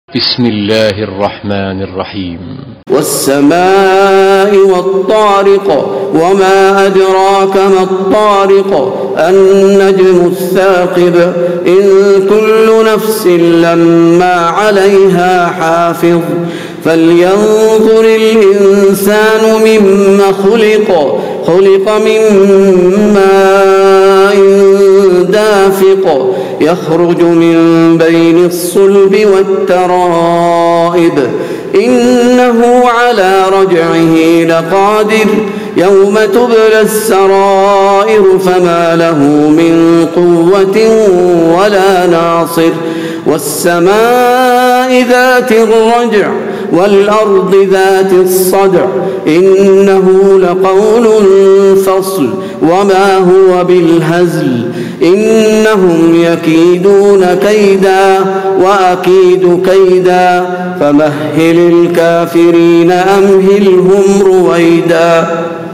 بسم الله الرحمن الرحيم. والسماء والطارق وما أدراك ما الطارق النجم الثاقب إن كل نفس لما عليها حافظ فلينظر الإنسان مما خلق من ماء دافق يخرج من بين الصلب والترائب إنه على رجعه لقادر يوم تبلى السرائر فما له من قوة ولا ناصر والسماء ذات الرجع والأرض ذات الصدع إنه لقول فصل وما هو بالهزل إنهم يكيدون كيدا وأكيد كيدا فمهل الكافرين أمهلهم رويدا.